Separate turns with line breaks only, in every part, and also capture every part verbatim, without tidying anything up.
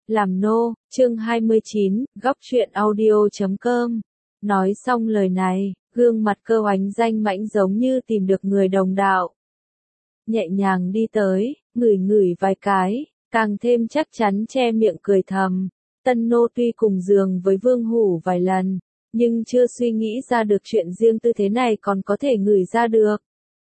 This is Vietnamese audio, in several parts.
Làm nô, chương hai mươi chín, góc truyện audio chấm com. Nói xong lời này, gương mặt Cơ Oánh danh mãnh giống như tìm được người đồng đạo. Nhẹ nhàng đi tới, ngửi ngửi vài cái, càng thêm chắc chắn che miệng cười thầm. Tân nô tuy cùng giường với Vương Hủ vài lần, nhưng chưa suy nghĩ ra được chuyện riêng tư thế này còn có thể ngửi ra được.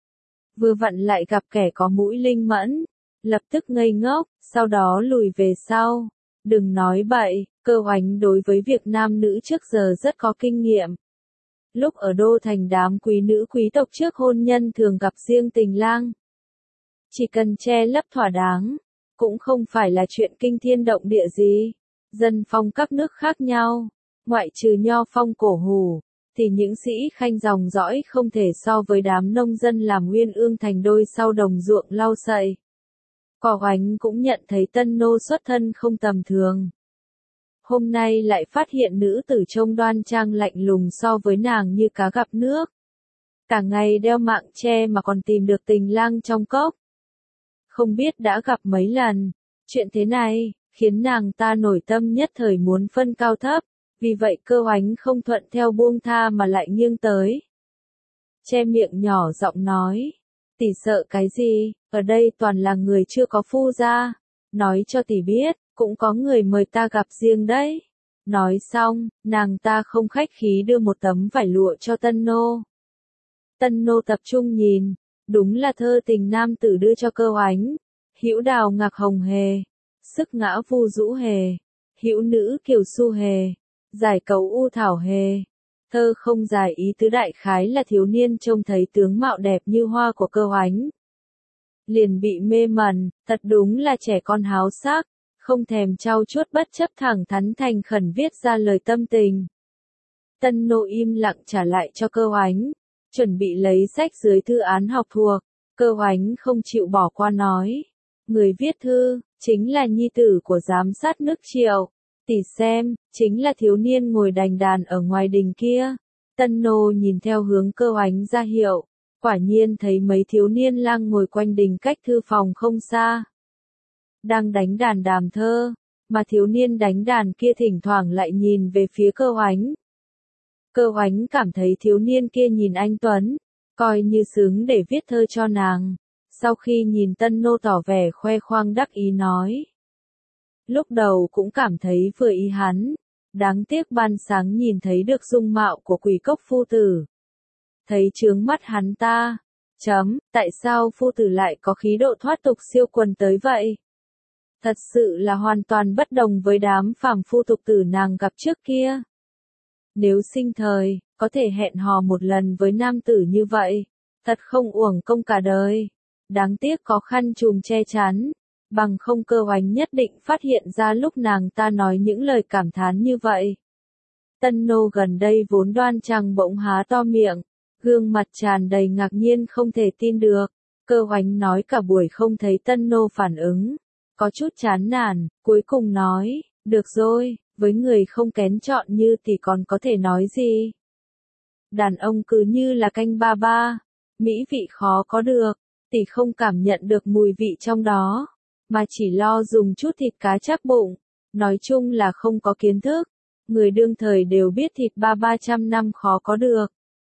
Vừa vặn lại gặp kẻ có mũi linh mẫn, lập tức ngây ngốc, sau đó lùi về sau. Đừng nói bậy, Cơ Oánh đối với việc nam nữ trước giờ rất có kinh nghiệm. Lúc ở đô thành đám quý nữ quý tộc trước hôn nhân thường gặp riêng tình lang. Chỉ cần che lấp thỏa đáng, cũng không phải là chuyện kinh thiên động địa gì. Dân phong các nước khác nhau, ngoại trừ Nho phong Cổ Hủ, thì những sĩ khanh dòng dõi không thể so với đám nông dân làm Uyên Ương thành đôi sau đồng ruộng lau sậy. Cơ Oánh cũng nhận thấy tân nô xuất thân không tầm thường. Hôm nay lại phát hiện nữ tử trông đoan trang lạnh lùng so với nàng như cá gặp nước. Cả ngày đeo mạng che mà còn tìm được tình lang trong cốc. Không biết đã gặp mấy lần, chuyện thế này, khiến nàng ta nổi tâm nhất thời muốn phân cao thấp, vì vậy Cơ Oánh không thuận theo buông tha mà lại nghiêng tới. Che miệng nhỏ giọng nói, tỷ sợ cái gì, ở đây toàn là người chưa có phu gia, nói cho tỷ biết, cũng có người mời ta gặp riêng đấy. Nói xong, nàng ta không khách khí đưa một tấm vải lụa cho tân nô. Tân nô tập trung nhìn, đúng là thơ tình nam tử đưa cho Cơ Oánh. Hữu đào ngạc hồng hề, sức ngã vu dũ hề, hữu nữ kiều su hề, giải cấu u thảo hề. Thơ không giải ý tứ đại khái là thiếu niên trông thấy tướng mạo đẹp như hoa của Cơ Oánh. Liền bị mê mẩn, thật đúng là trẻ con háo sắc, không thèm trau chuốt bất chấp thẳng thắn thành khẩn viết ra lời tâm tình. Tân nô im lặng trả lại cho Cơ Oánh, chuẩn bị lấy sách dưới thư án học thuộc. Cơ Oánh không chịu bỏ qua nói, người viết thư, chính là nhi tử của giám sát nước Triệu. Tỷ xem, chính là thiếu niên ngồi đành đàn ở ngoài đình kia. Tân nô nhìn theo hướng Cơ Oánh ra hiệu, quả nhiên thấy mấy thiếu niên lang ngồi quanh đình cách thư phòng không xa. Đang đánh đàn đàm thơ, mà thiếu niên đánh đàn kia thỉnh thoảng lại nhìn về phía Cơ Oánh. Cơ Oánh cảm thấy thiếu niên kia nhìn anh tuấn, coi như xứng để viết thơ cho nàng. Sau khi nhìn tân nô tỏ vẻ khoe khoang đắc ý nói. Lúc đầu cũng cảm thấy vừa ý hắn, đáng tiếc ban sáng nhìn thấy được dung mạo của Quỷ Cốc phu tử. Thấy chướng mắt hắn ta. Chấm, tại sao phu tử lại có khí độ thoát tục siêu quần tới vậy? Thật sự là hoàn toàn bất đồng với đám phàm phu tục tử nàng gặp trước kia. Nếu sinh thời, có thể hẹn hò một lần với nam tử như vậy, thật không uổng công cả đời. Đáng tiếc có khăn trùm che chắn, bằng không Cơ Oánh nhất định phát hiện ra lúc nàng ta nói những lời cảm thán như vậy. Tân nô gần đây vốn đoan trang bỗng há to miệng, gương mặt tràn đầy ngạc nhiên không thể tin được. Cơ Oánh nói cả buổi không thấy tân nô phản ứng, có chút chán nản, cuối cùng nói, được rồi, với người không kén chọn như tỷ còn có thể nói gì. Đàn ông cứ như là canh ba ba, mỹ vị khó có được, tỷ không cảm nhận được mùi vị trong đó, mà chỉ lo dùng chút thịt cá chắc bụng, nói chung là không có kiến thức. Người đương thời đều biết thịt ba ba trăm năm khó có được.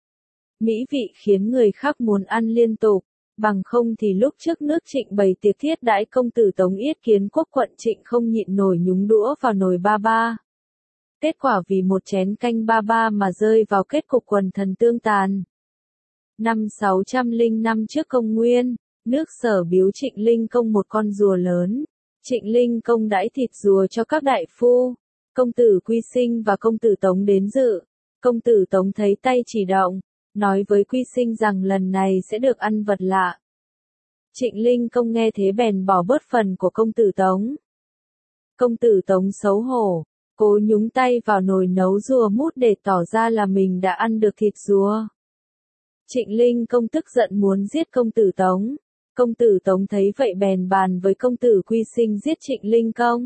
Mỹ vị khiến người khác muốn ăn liên tục, bằng không thì lúc trước nước Trịnh bày tiệc thiết đãi công tử Tống Yết Kiến Quốc quận Trịnh không nhịn nổi nhúng đũa vào nồi ba ba. Kết quả vì một chén canh ba ba mà rơi vào kết cục quần thần tương tàn. Năm sáu trăm lẻ năm trước công nguyên, nước Sở biếu Trịnh Linh Công một con rùa lớn. Trịnh Linh Công đãi thịt rùa cho các đại phu. Công tử Quy Sinh và công tử Tống đến dự. Công tử Tống thấy tay chỉ động, nói với Quy Sinh rằng lần này sẽ được ăn vật lạ. Trịnh Linh Công nghe thế bèn bỏ bớt phần của công tử Tống. Công tử Tống xấu hổ, cố nhúng tay vào nồi nấu rùa mút để tỏ ra là mình đã ăn được thịt rùa. Trịnh Linh Công tức giận muốn giết công tử Tống. Công tử Tống thấy vậy bèn bàn với công tử Quy Sinh giết Trịnh Linh Công.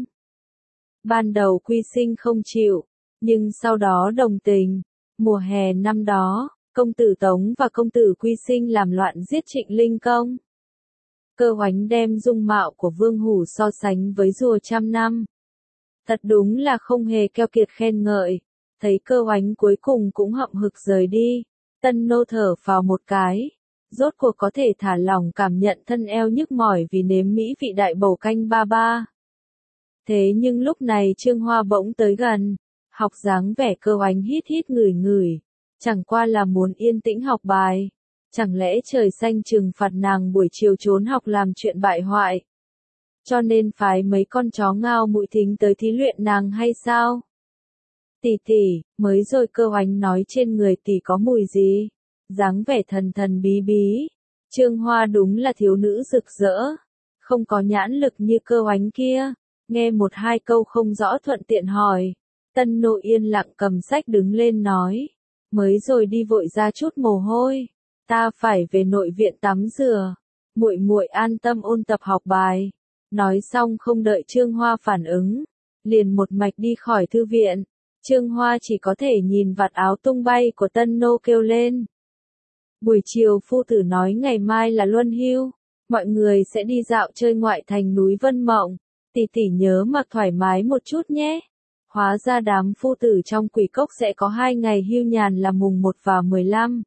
Ban đầu Quy Sinh không chịu, nhưng sau đó đồng tình. Mùa hè năm đó, công tử Tống và công tử Quy Sinh làm loạn giết Trịnh Linh Công. Cơ Oánh đem dung mạo của Vương Hủ so sánh với rùa trăm năm. Thật đúng là không hề keo kiệt khen ngợi. Thấy Cơ Oánh cuối cùng cũng hậm hực rời đi, Tân Nô thở phào một cái, rốt cuộc có thể thả lỏng cảm nhận thân eo nhức mỏi vì nếm mỹ vị đại bầu canh ba ba. Thế nhưng lúc này Trương Hoa bỗng tới gần, học dáng vẻ Cơ Oánh hít hít ngửi ngửi, chẳng qua là muốn yên tĩnh học bài, chẳng lẽ trời xanh trừng phạt nàng buổi chiều trốn học làm chuyện bại hoại, cho nên phái mấy con chó ngao mũi thính tới thí luyện nàng hay sao? Tỷ tỷ, mới rồi Cơ Oánh nói trên người tỷ có mùi gì? Dáng vẻ thần thần bí bí. Trương Hoa đúng là thiếu nữ rực rỡ, không có nhãn lực như Cơ Oánh kia. Nghe một hai câu không rõ thuận tiện hỏi. Tân Nô yên lặng cầm sách đứng lên nói, mới rồi đi vội ra chút mồ hôi, ta phải về nội viện tắm rửa, muội muội an tâm ôn tập học bài. Nói xong không đợi Trương Hoa phản ứng, liền một mạch đi khỏi thư viện. Trương Hoa chỉ có thể nhìn vạt áo tung bay của Tân Nô kêu lên. Buổi chiều phu tử nói ngày mai là luân hưu, mọi người sẽ đi dạo chơi ngoại thành núi Vân Mộng, tỷ tỷ nhớ mặc thoải mái một chút nhé. Hóa ra đám phu tử trong Quỷ Cốc sẽ có hai ngày hưu nhàn là mùng một và mười lăm.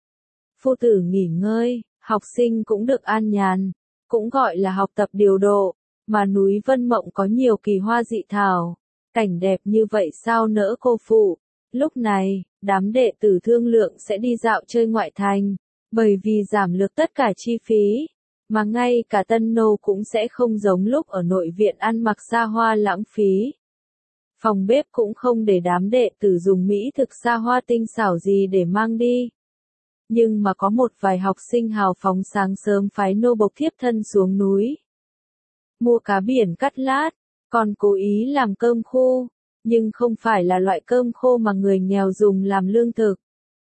Phu tử nghỉ ngơi, học sinh cũng được an nhàn, cũng gọi là học tập điều độ, mà núi Vân Mộng có nhiều kỳ hoa dị thảo. Cảnh đẹp như vậy sao nỡ cô phụ. Lúc này, đám đệ tử thương lượng sẽ đi dạo chơi ngoại thành, bởi vì giảm lược tất cả chi phí, mà ngay cả Tân Nô cũng sẽ không giống lúc ở nội viện ăn mặc xa hoa lãng phí. Phòng bếp cũng không để đám đệ tử dùng mỹ thực xa hoa tinh xảo gì để mang đi. Nhưng mà có một vài học sinh hào phóng sáng sớm phái nô bộc thiếp thân xuống núi, mua cá biển cắt lát, còn cố ý làm cơm khô, nhưng không phải là loại cơm khô mà người nghèo dùng làm lương thực.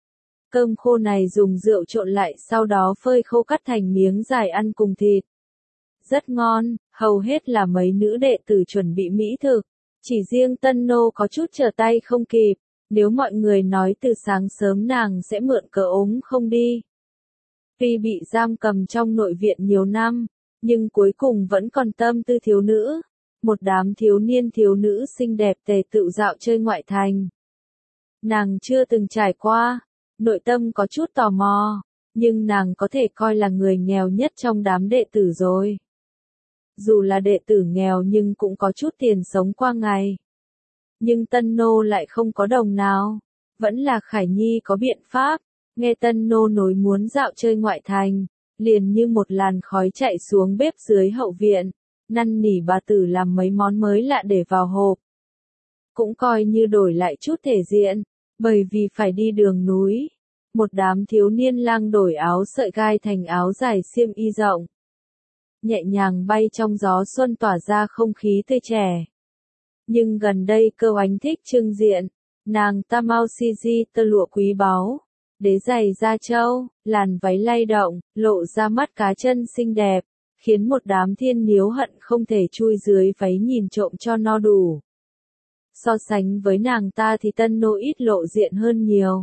Cơm khô này dùng rượu trộn lại sau đó phơi khô cắt thành miếng dài ăn cùng thịt. Rất ngon, hầu hết là mấy nữ đệ tử chuẩn bị mỹ thực, chỉ riêng Tân Nô có chút trở tay không kịp, nếu mọi người nói từ sáng sớm nàng sẽ mượn cớ ốm không đi. Tuy bị giam cầm trong nội viện nhiều năm, nhưng cuối cùng vẫn còn tâm tư thiếu nữ. Một đám thiếu niên thiếu nữ xinh đẹp tề tựu dạo chơi ngoại thành. Nàng chưa từng trải qua, nội tâm có chút tò mò, nhưng nàng có thể coi là người nghèo nhất trong đám đệ tử rồi. Dù là đệ tử nghèo nhưng cũng có chút tiền sống qua ngày. Nhưng Tân Nô lại không có đồng nào, vẫn là Khải Nhi có biện pháp, nghe Tân Nô nói muốn dạo chơi ngoại thành, liền như một làn khói chạy xuống bếp dưới hậu viện. Năn nỉ bà tử làm mấy món mới lạ để vào hộp. Cũng coi như đổi lại chút thể diện, bởi vì phải đi đường núi. Một đám thiếu niên lang đổi áo sợi gai thành áo dài xiêm y rộng. Nhẹ nhàng bay trong gió xuân tỏa ra không khí tươi trẻ. Nhưng gần đây Cơ Oánh thích trưng diện, nàng ta mau si di tơ lụa quý báu, đế giày da trâu, làn váy lay động, lộ ra mắt cá chân xinh đẹp. Khiến một đám thiên niếu hận không thể chui dưới váy nhìn trộm cho no đủ. So sánh với nàng ta thì Tân Nô ít lộ diện hơn nhiều.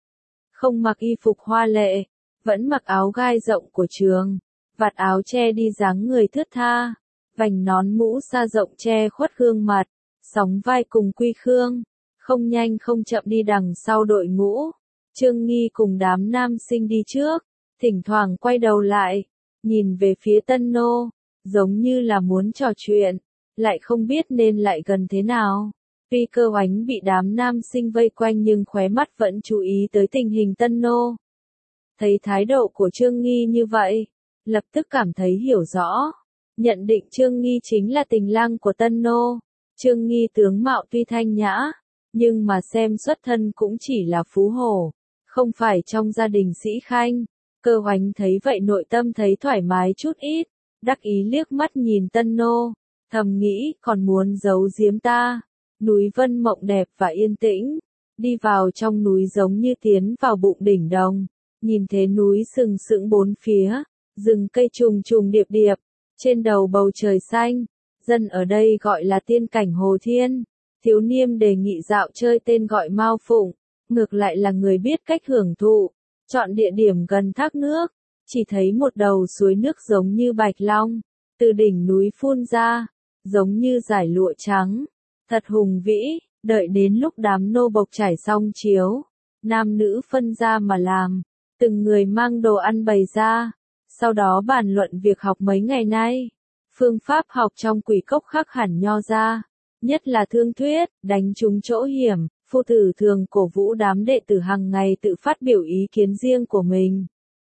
Không mặc y phục hoa lệ, vẫn mặc áo gai rộng của trường, vạt áo che đi dáng người thướt tha, vành nón mũ sa rộng che khuất gương mặt, sóng vai cùng Quy Khương, không nhanh không chậm đi đằng sau đội ngũ. Trương Nghi cùng đám nam sinh đi trước, thỉnh thoảng quay đầu lại. Nhìn về phía Tân Nô, giống như là muốn trò chuyện, lại không biết nên lại gần thế nào. Tuy Cơ Oánh bị đám nam sinh vây quanh nhưng khóe mắt vẫn chú ý tới tình hình Tân Nô. Thấy thái độ của Trương Nghi như vậy, lập tức cảm thấy hiểu rõ. Nhận định Trương Nghi chính là tình lang của Tân Nô. Trương Nghi tướng mạo tuy thanh nhã, nhưng mà xem xuất thân cũng chỉ là phú hổ, không phải trong gia đình sĩ khanh. Cơ Oánh thấy vậy nội tâm thấy thoải mái chút ít, đắc ý liếc mắt nhìn Tân Nô, thầm nghĩ còn muốn giấu giếm ta. Núi Vân Mộng đẹp và yên tĩnh, đi vào trong núi giống như tiến vào bụng đỉnh đồng, nhìn thế núi sừng sững bốn phía, rừng cây trùng trùng điệp điệp, trên đầu bầu trời xanh, dân ở đây gọi là tiên cảnh hồ thiên. Thiếu niêm đề nghị dạo chơi tên gọi Mao Phụng, ngược lại là người biết cách hưởng thụ. Chọn địa điểm gần thác nước, chỉ thấy một đầu suối nước giống như bạch long, từ đỉnh núi phun ra, giống như dải lụa trắng. thật hùng vĩ, đợi đến lúc đám nô bộc trải xong chiếu, nam nữ phân ra mà làm, từng người mang đồ ăn bày ra, sau đó bàn luận việc học mấy ngày nay. Phương pháp học trong quỷ cốc khác hẳn nho ra, nhất là thương thuyết, đánh trúng chỗ hiểm, phu tử thường cổ vũ đám đệ tử hàng ngày tự phát biểu ý kiến riêng của mình.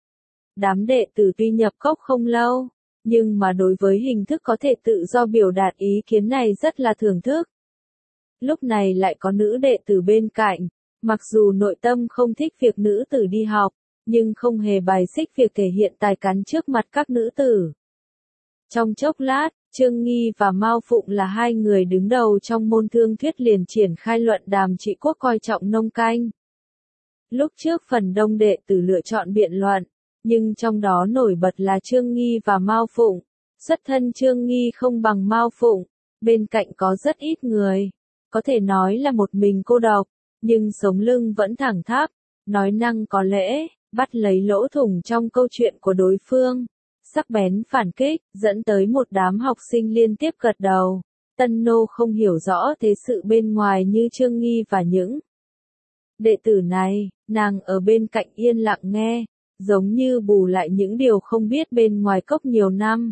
Đám đệ tử tuy nhập cốc không lâu, nhưng mà đối với hình thức có thể tự do biểu đạt ý kiến này rất là thưởng thức. Lúc này lại có nữ đệ tử bên cạnh, mặc dù nội tâm không thích việc nữ tử đi học, nhưng không hề bài xích việc thể hiện tài cán trước mặt các nữ tử. Trong chốc lát, Trương Nghi và Mao Phụng là hai người đứng đầu trong môn thương thuyết liền triển khai luận đàm trị quốc coi trọng nông canh. Lúc trước phần đông đệ tử lựa chọn biện luận, nhưng trong đó nổi bật là Trương Nghi và Mao Phụng. Xuất thân Trương Nghi không bằng Mao Phụng, bên cạnh có rất ít người, có thể nói là một mình cô độc, nhưng sống lưng vẫn thẳng tháp, nói năng có lễ, bắt lấy lỗ thủng trong câu chuyện của đối phương. Sắc bén phản kích, dẫn tới một đám học sinh liên tiếp gật đầu. Tân nô không hiểu rõ thế sự bên ngoài như Trương Nghi và những đệ tử này, nàng ở bên cạnh yên lặng nghe, giống như bù lại những điều không biết bên ngoài cốc nhiều năm.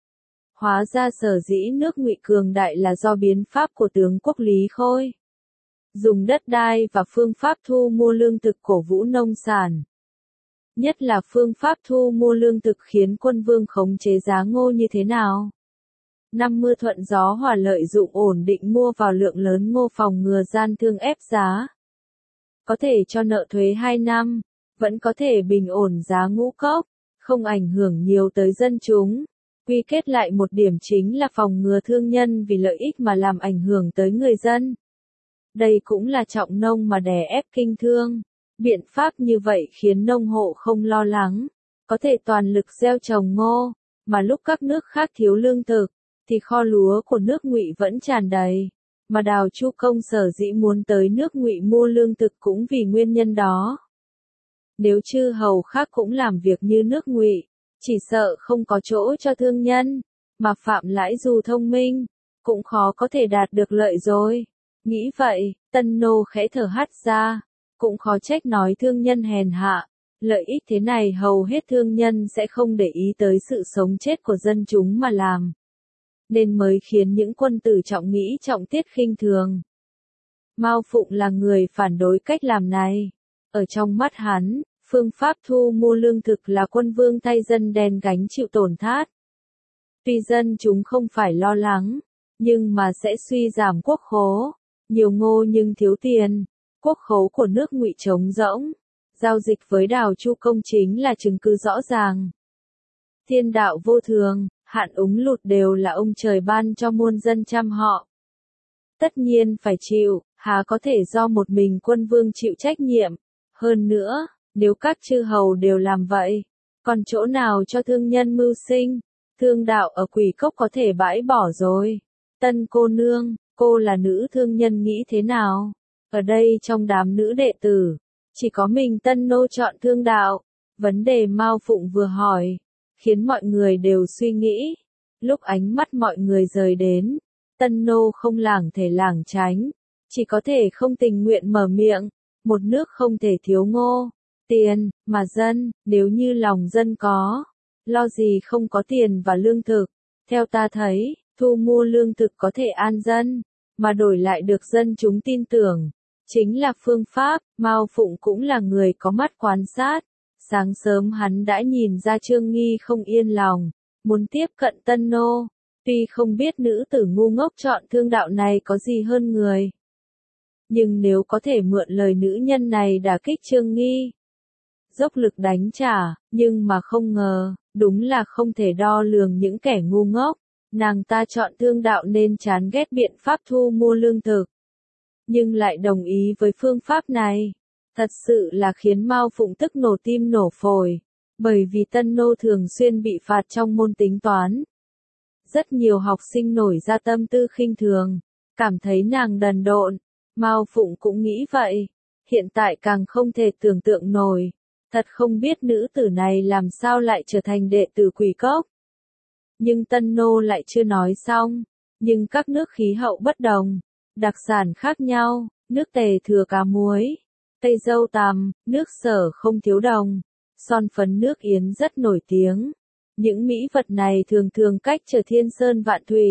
Hóa ra sở dĩ nước Ngụy cường đại là do biến pháp của tướng quốc Lý Khôi. Dùng đất đai và phương pháp thu mua lương thực cổ vũ nông sản. Nhất là phương pháp thu mua lương thực khiến quân vương khống chế giá ngô như thế nào. Năm mưa thuận gió hòa lợi dụng ổn định mua vào lượng lớn ngô phòng ngừa gian thương ép giá. Có thể cho nợ thuế hai năm, vẫn có thể bình ổn giá ngũ cốc, không ảnh hưởng nhiều tới dân chúng. Quy kết lại một điểm chính là phòng ngừa thương nhân vì lợi ích mà làm ảnh hưởng tới người dân. Đây cũng là trọng nông mà đè ép kinh thương. Biện pháp như vậy khiến nông hộ không lo lắng, có thể toàn lực gieo trồng ngô, mà lúc các nước khác thiếu lương thực, thì kho lúa của nước Ngụy vẫn tràn đầy, mà Đào Chu Công sở dĩ muốn tới nước Ngụy mua lương thực cũng vì nguyên nhân đó. Nếu chư hầu khác cũng làm việc như nước Ngụy, chỉ sợ không có chỗ cho thương nhân, mà Phạm Lãi dù thông minh, cũng khó có thể đạt được lợi rồi. Nghĩ vậy, Tân Nô khẽ thở hắt ra. Cũng khó trách nói thương nhân hèn hạ, lợi ích thế này hầu hết thương nhân sẽ không để ý tới sự sống chết của dân chúng mà làm. Nên mới khiến những quân tử trọng nghĩ trọng tiết khinh thường. Mao Phụng là người phản đối cách làm này. Ở trong mắt hắn, phương pháp thu mua lương thực là quân vương thay dân đen gánh chịu tổn thất. Tuy dân chúng không phải lo lắng, nhưng mà sẽ suy giảm quốc khố, nhiều ngô nhưng thiếu tiền. Quốc khố của nước Ngụy trống rỗng, giao dịch với Đào Chu Công chính là chứng cứ rõ ràng. Thiên đạo vô thường, hạn úng lụt đều là ông trời ban cho muôn dân trăm họ. Tất nhiên phải chịu, há có thể do một mình quân vương chịu trách nhiệm. Hơn nữa, nếu các chư hầu đều làm vậy, còn chỗ nào cho thương nhân mưu sinh, thương đạo ở Quỷ Cốc có thể bãi bỏ rồi. Tân cô nương, cô là nữ thương nhân nghĩ thế nào? Ở đây trong đám nữ đệ tử, chỉ có mình Tân Nô chọn thương đạo. Vấn đề Mao Phụng vừa hỏi, khiến mọi người đều suy nghĩ. Lúc ánh mắt mọi người rời đến, Tân Nô không lảng thể lảng tránh, chỉ có thể không tình nguyện mở miệng. Một nước không thể thiếu ngô, tiền, mà dân, nếu như lòng dân có, lo gì không có tiền và lương thực. Theo ta thấy, thu mua lương thực có thể an dân, mà đổi lại được dân chúng tin tưởng. Chính là phương pháp. Mao Phụng cũng là người có mắt quan sát. Sáng sớm hắn đã nhìn ra Trương Nghi không yên lòng, muốn tiếp cận Tân Nô. Tuy không biết nữ tử ngu ngốc chọn thương đạo này có gì hơn người. Nhưng nếu có thể mượn lời nữ nhân này đả kích Trương Nghi, dốc lực đánh trả, nhưng mà không ngờ, đúng là không thể đo lường những kẻ ngu ngốc. Nàng ta chọn thương đạo nên chán ghét biện pháp thu mua lương thực. Nhưng lại đồng ý với phương pháp này. Thật sự là khiến Mao Phụng tức nổ tim nổ phổi. Bởi vì Tân Nô thường xuyên bị phạt trong môn tính toán. Rất nhiều học sinh nổi ra tâm tư khinh thường, cảm thấy nàng đần độn. Mao Phụng cũng nghĩ vậy. Hiện tại càng không thể tưởng tượng nổi. Thật không biết nữ tử này làm sao lại trở thành đệ tử Quỷ Cốc. Nhưng Tân Nô lại chưa nói xong. Nhưng các nước khí hậu bất đồng. đặc sản khác nhau, nước tề thừa cá muối, cây dâu tằm, nước Sở không thiếu đồng, son phấn nước Yến rất nổi tiếng. Những mỹ vật này thường thường cách trở thiên sơn vạn thủy.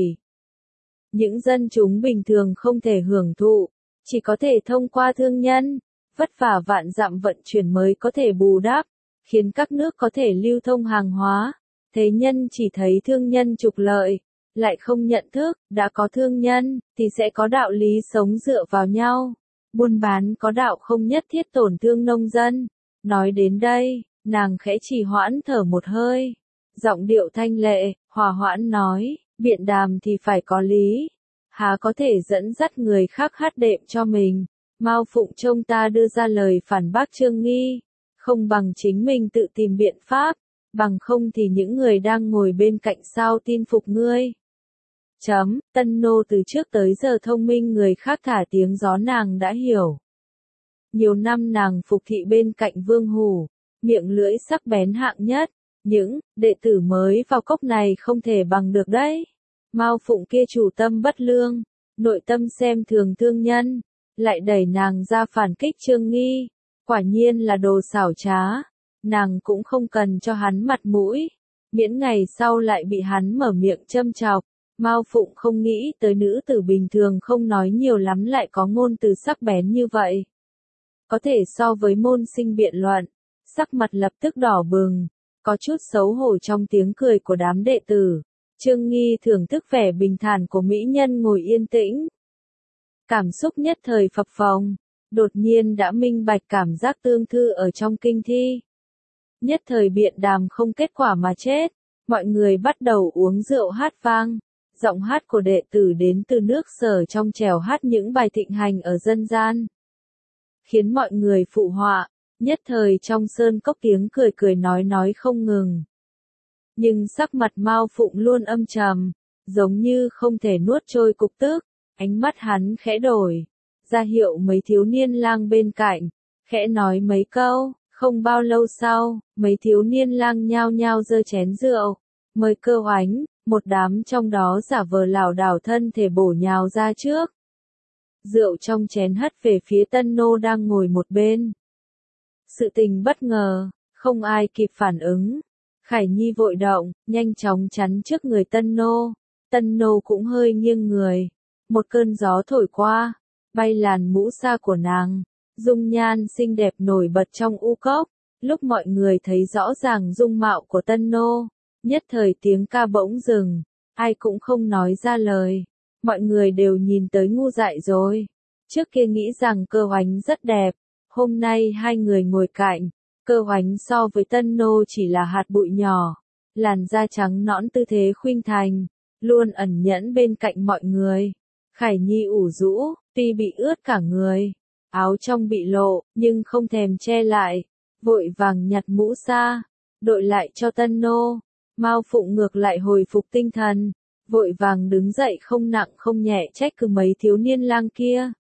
Những dân chúng bình thường không thể hưởng thụ, chỉ có thể thông qua thương nhân, vất vả vạn dặm vận chuyển mới có thể bù đắp, khiến các nước có thể lưu thông hàng hóa. Thế nhân chỉ thấy thương nhân trục lợi, lại không nhận thức, đã có thương nhân, thì sẽ có đạo lý sống dựa vào nhau. Buôn bán có đạo không nhất thiết tổn thương nông dân. Nói đến đây, nàng khẽ trì hoãn thở một hơi. Giọng điệu thanh lệ, hòa hoãn nói, biện đàm thì phải có lý. Há có thể dẫn dắt người khác hát đệm cho mình. Mao Phụng trông ta đưa ra lời phản bác Trương Nghi. Không bằng chính mình tự tìm biện pháp. Bằng không thì những người đang ngồi bên cạnh sao tin phục ngươi. Chấm, Tân Nô từ trước tới giờ thông minh người khác thả tiếng gió nàng đã hiểu. Nhiều năm nàng phục thị bên cạnh Vương Hủ, miệng lưỡi sắc bén hạng nhất. Những đệ tử mới vào cốc này không thể bằng được đấy. Mao Phụng kia chủ tâm bất lương, nội tâm xem thường thương nhân, lại đẩy nàng ra phản kích Trương Nghi. Quả nhiên là đồ xảo trá. Nàng cũng không cần cho hắn mặt mũi, miễn ngày sau lại bị hắn mở miệng châm chọc. Mao Phụng không nghĩ tới nữ tử bình thường không nói nhiều lắm lại có ngôn từ sắc bén như vậy. Có thể so với môn sinh biện luận, sắc mặt lập tức đỏ bừng, có chút xấu hổ trong tiếng cười của đám đệ tử. Trương Nghi thưởng thức vẻ bình thản của mỹ nhân ngồi yên tĩnh. Cảm xúc nhất thời phập phồng, đột nhiên đã minh bạch cảm giác tương thư ở trong kinh thi. Nhất thời biện đàm không kết quả mà chết, mọi người bắt đầu uống rượu hát vang. Giọng hát của đệ tử đến từ nước Sở trong trèo hát những bài thịnh hành ở dân gian, khiến mọi người phụ họa, nhất thời trong sơn cốc tiếng cười cười nói nói không ngừng. Nhưng sắc mặt Mao Phụng luôn âm trầm, giống như không thể nuốt trôi cục tức, ánh mắt hắn khẽ đổi, ra hiệu mấy thiếu niên lang bên cạnh, khẽ nói mấy câu. Không bao lâu sau, mấy thiếu niên lang nhao nhao giơ chén rượu, mời Cơ Oánh, một đám trong đó giả vờ lảo đảo thân thể bổ nhào ra trước. Rượu trong chén hất về phía Tân Nô đang ngồi một bên. Sự tình bất ngờ, không ai kịp phản ứng. Khải Nhi vội động, nhanh chóng chắn trước người Tân Nô. Tân Nô cũng hơi nghiêng người. Một cơn gió thổi qua, bay làn mũ sa của nàng. Dung nhan xinh đẹp nổi bật trong u cốc, lúc mọi người thấy rõ ràng dung mạo của Tân Nô, nhất thời tiếng ca bỗng dừng, ai cũng không nói ra lời, mọi người đều nhìn tới ngu dại rồi. Trước kia nghĩ rằng Cơ Oánh rất đẹp, hôm nay hai người ngồi cạnh, Cơ Oánh so với Tân Nô chỉ là hạt bụi nhỏ, làn da trắng nõn tư thế khuynh thành, luôn ẩn nhẫn bên cạnh mọi người. Khải Nhi ủ rũ, tuy bị ướt cả người. Áo trong bị lộ, nhưng không thèm che lại, vội vàng nhặt mũ sa, đội lại cho Tân Nô. Mao Phụng ngược lại hồi phục tinh thần, vội vàng đứng dậy không nặng không nhẹ trách cứ mấy thiếu niên lang kia.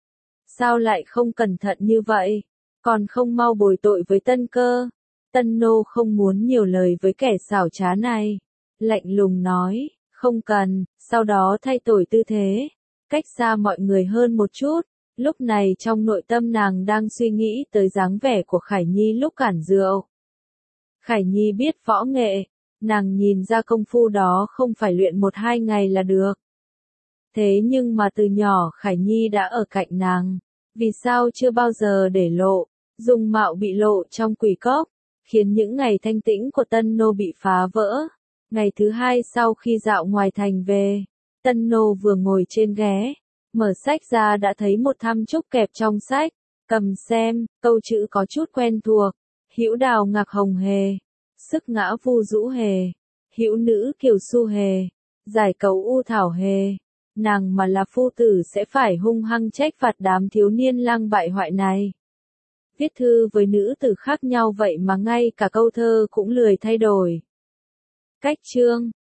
Sao lại không cẩn thận như vậy, còn không mau bồi tội với Tân Cơ. Tân Nô không muốn nhiều lời với kẻ xảo trá này, lạnh lùng nói, không cần, sau đó thay đổi tư thế, cách xa mọi người hơn một chút. Lúc này trong nội tâm nàng đang suy nghĩ tới dáng vẻ của Khải Nhi lúc cản rượu. Khải Nhi biết võ nghệ, nàng nhìn ra công phu đó không phải luyện một hai ngày là được. Thế nhưng mà từ nhỏ Khải Nhi đã ở cạnh nàng, vì sao chưa bao giờ để lộ, dung mạo bị lộ trong quỷ cốc, khiến những ngày thanh tĩnh của Tân Nô bị phá vỡ. Ngày thứ hai sau khi dạo ngoài thành về, Tân Nô vừa ngồi trên ghế, mở sách ra đã thấy một thăm chúc kẹp trong sách, cầm xem, câu chữ có chút quen thuộc, hữu đào ngạc hồng hề, sức ngã vu dũ hề, hữu nữ kiều su hề, giải cấu u thảo hề. Nàng mà là phu tử sẽ phải hung hăng trách phạt đám thiếu niên lang bại hoại này. Viết thư với nữ tử khác nhau vậy mà ngay cả câu thơ cũng lười thay đổi. Cách chương